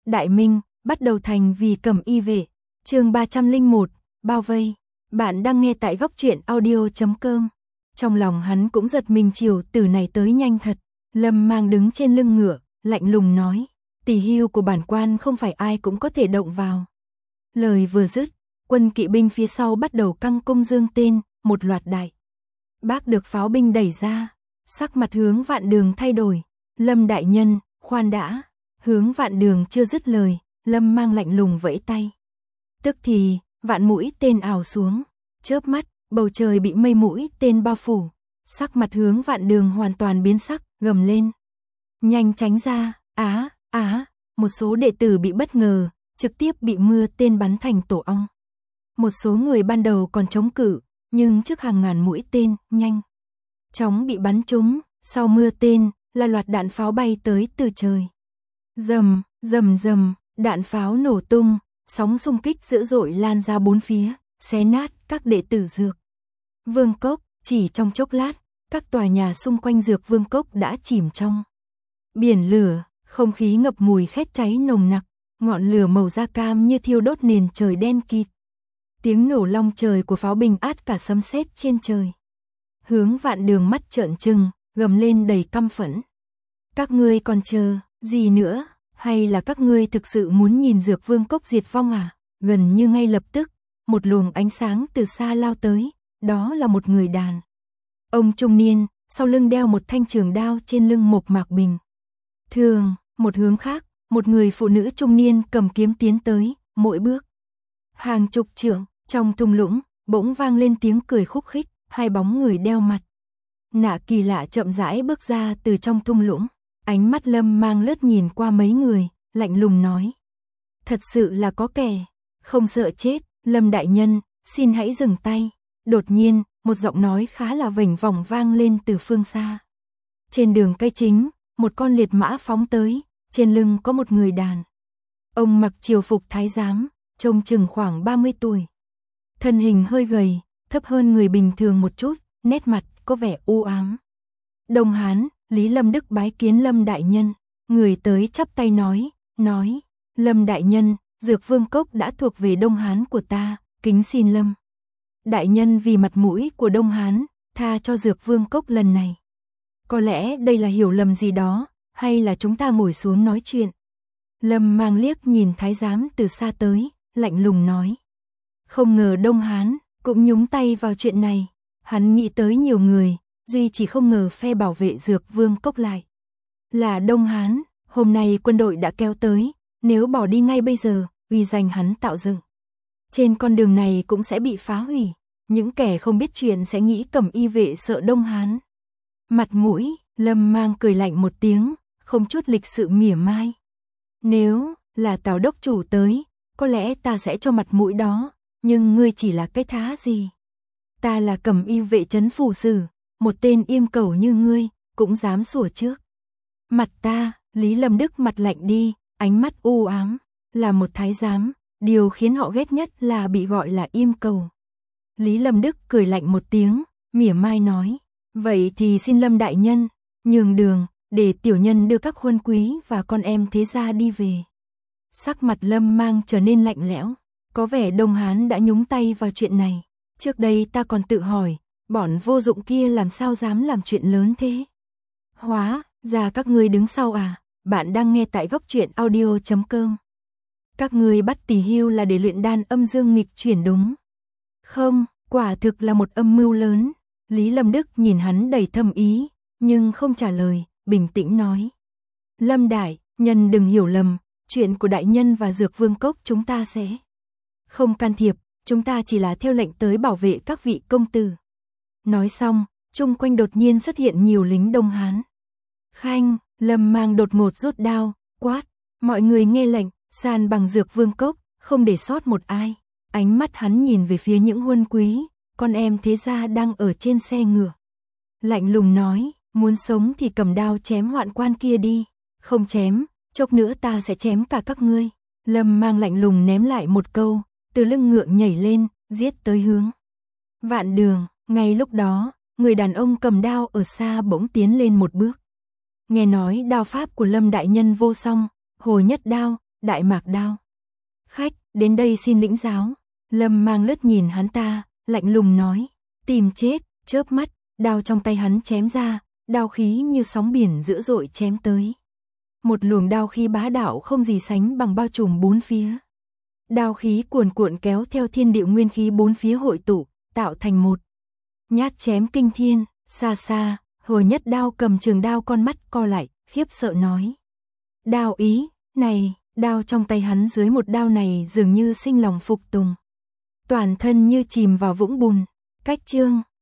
Đại Minh, bắt đầu thành vì Cẩm Y vệ. Chương 301, bao vây. Bạn đang nghe tại góc truyện audio.com. Trong lòng hắn cũng giật mình, chiều từ này tới nhanh thật. Lâm Mang đứng trên lưng ngựa, lạnh lùng nói, tỷ hưu của bản quan không phải ai cũng có thể động vào. Lời vừa dứt, quân kỵ binh phía sau bắt đầu căng cung dương tên, một loạt đại bác được pháo binh đẩy ra. Sắc mặt Hướng Vạn Đường thay đổi. Lâm đại nhân, khoan đã. Hướng Vạn Đường chưa dứt lời, Lâm Mang lạnh lùng vẫy tay. Tức thì, vạn mũi tên ảo xuống, chớp mắt, bầu trời bị mây mũi tên bao phủ. Sắc mặt Hướng Vạn Đường hoàn toàn biến sắc, gầm lên. Nhanh tránh ra, một số đệ tử bị bất ngờ, trực tiếp bị mưa tên bắn thành tổ ong. Một số người ban đầu còn chống cự, nhưng trước hàng ngàn mũi tên, nhanh chóng bị bắn trúng, sau mưa tên, là loạt đạn pháo bay tới từ trời. Rầm, rầm rầm, đạn pháo nổ tung, sóng xung kích dữ dội lan ra bốn phía, xé nát các đệ tử Dược Vương Cốc. Chỉ trong chốc lát, các tòa nhà xung quanh Dược Vương Cốc đã chìm trong biển lửa, không khí ngập mùi khét cháy nồng nặc, ngọn lửa màu da cam như thiêu đốt nền trời đen kịt. Tiếng nổ long trời của pháo binh át cả sấm sét trên trời. Hướng Vạn Đường mắt trợn trừng, gầm lên đầy căm phẫn. Các ngươi còn chờ gì nữa, hay là các ngươi thực sự muốn nhìn Dược Vương Cốc diệt vong à? Gần như ngay lập tức, một luồng ánh sáng từ xa lao tới, đó là một người đàn ông trung niên, sau lưng đeo một thanh trường đao trên lưng mộc mạc bình thường. Một hướng khác, một người phụ nữ trung niên cầm kiếm tiến tới, mỗi bước hàng chục trượng. Trong thung lũng bỗng vang lên tiếng cười khúc khích, hai bóng người đeo mặt nạ kỳ lạ chậm rãi bước ra từ trong thung lũng. Ánh mắt Lâm Mang lướt nhìn qua mấy người, lạnh lùng nói, thật sự là có kẻ không sợ chết. Lâm đại nhân, xin hãy dừng tay. Đột nhiên, một giọng nói khá là vểnh vòng vang lên từ phương xa. Trên đường cây chính, một con liệt mã phóng tới, trên lưng có một người đàn ông mặc triều phục thái giám, trông chừng khoảng 30 tuổi. Thân hình hơi gầy, thấp hơn người bình thường một chút, nét mặt có vẻ u ám. Đông Hán, Lý Lâm Đức bái kiến Lâm đại nhân. Người tới chắp tay nói, Lâm đại nhân, Dược Vương Cốc đã thuộc về Đông Hán của ta, kính xin Lâm đại nhân vì mặt mũi của Đông Hán, tha cho Dược Vương Cốc lần này. Có lẽ đây là hiểu lầm gì đó, hay là chúng ta ngồi xuống nói chuyện. Lâm Mang liếc nhìn thái giám từ xa tới, lạnh lùng nói. Không ngờ Đông Hán cũng nhúng tay vào chuyện này. Hắn nghĩ tới nhiều người, duy chỉ không ngờ phe bảo vệ Dược Vương Cốc lại là Đông Hán. Hôm nay quân đội đã kéo tới, nếu bỏ đi ngay bây giờ, uy danh hắn tạo dựng trên con đường này cũng sẽ bị phá hủy. Những kẻ không biết chuyện sẽ nghĩ Cẩm Y vệ sợ Đông Hán. Mặt mũi, Lâm Mang cười lạnh một tiếng, không chút lịch sự mỉa mai. Nếu là Tào đốc chủ tới, có lẽ ta sẽ cho mặt mũi đó, nhưng ngươi chỉ là cái thá gì? Ta là Cẩm Y vệ trấn phủ sử, một tên yêm cẩu như ngươi, cũng dám sủa trước mặt ta. Lý Lâm Đức mặt lạnh đi, ánh mắt u ám. Là một thái giám, điều khiến họ ghét nhất là bị gọi là yêm cẩu. Lý Lâm Đức cười lạnh một tiếng, mỉa mai nói, vậy thì xin Lâm đại nhân nhường đường, để tiểu nhân đưa các huân quý và con em thế gia đi về. Sắc mặt Lâm Mang trở nên lạnh lẽo, có vẻ Đông Hán đã nhúng tay vào chuyện này. Trước đây ta còn tự hỏi, bọn vô dụng kia làm sao dám làm chuyện lớn thế? Hóa ra các ngươi đứng sau à? Bạn đang nghe tại góc truyện audio.com. Các ngươi bắt tỷ hưu là để luyện đan âm dương nghịch chuyển đúng không? Quả thực là một âm mưu lớn. Lý Lâm Đức nhìn hắn đầy thâm ý, nhưng không trả lời, bình tĩnh nói. Lâm đại nhân đừng hiểu lầm, chuyện của đại nhân và Dược Vương Cốc chúng ta sẽ không can thiệp, chúng ta chỉ là theo lệnh tới bảo vệ các vị công tử. Nói xong, chung quanh đột nhiên xuất hiện nhiều lính Đông Hán. Khanh, Lâm Mang đột ngột rút đao, quát, mọi người nghe lệnh, san bằng Dược Vương Cốc, không để sót một ai. Ánh mắt hắn nhìn về phía những huân quý, con em thế gia đang ở trên xe ngựa. Lạnh lùng nói, muốn sống thì cầm đao chém hoạn quan kia đi, không chém, chốc nữa ta sẽ chém cả các ngươi. Lâm Mang lạnh lùng ném lại một câu, từ lưng ngựa nhảy lên, giết tới Hướng Vạn Đường. Ngay lúc đó, người đàn ông cầm đao ở xa bỗng tiến lên một bước. Nghe nói đao pháp của Lâm đại nhân vô song, Hồ Nhất Đao, Đại Mạc Đao. Khách, đến đây xin lĩnh giáo. Lâm Mang lướt nhìn hắn ta, lạnh lùng nói, tìm chết, chớp mắt, đao trong tay hắn chém ra, đao khí như sóng biển dữ dội chém tới. Một luồng đao khí bá đạo không gì sánh bằng bao trùm bốn phía. Đao khí cuồn cuộn kéo theo thiên địa nguyên khí bốn phía hội tụ, tạo thành một nhát chém kinh thiên. Xa xa, Hồi Nhất Đao cầm trường đao con mắt co lại, khiếp sợ nói. Đao ý, này, đao trong tay hắn dưới một đao này dường như sinh lòng phục tùng. Toàn thân như chìm vào vũng bùn. Cách chương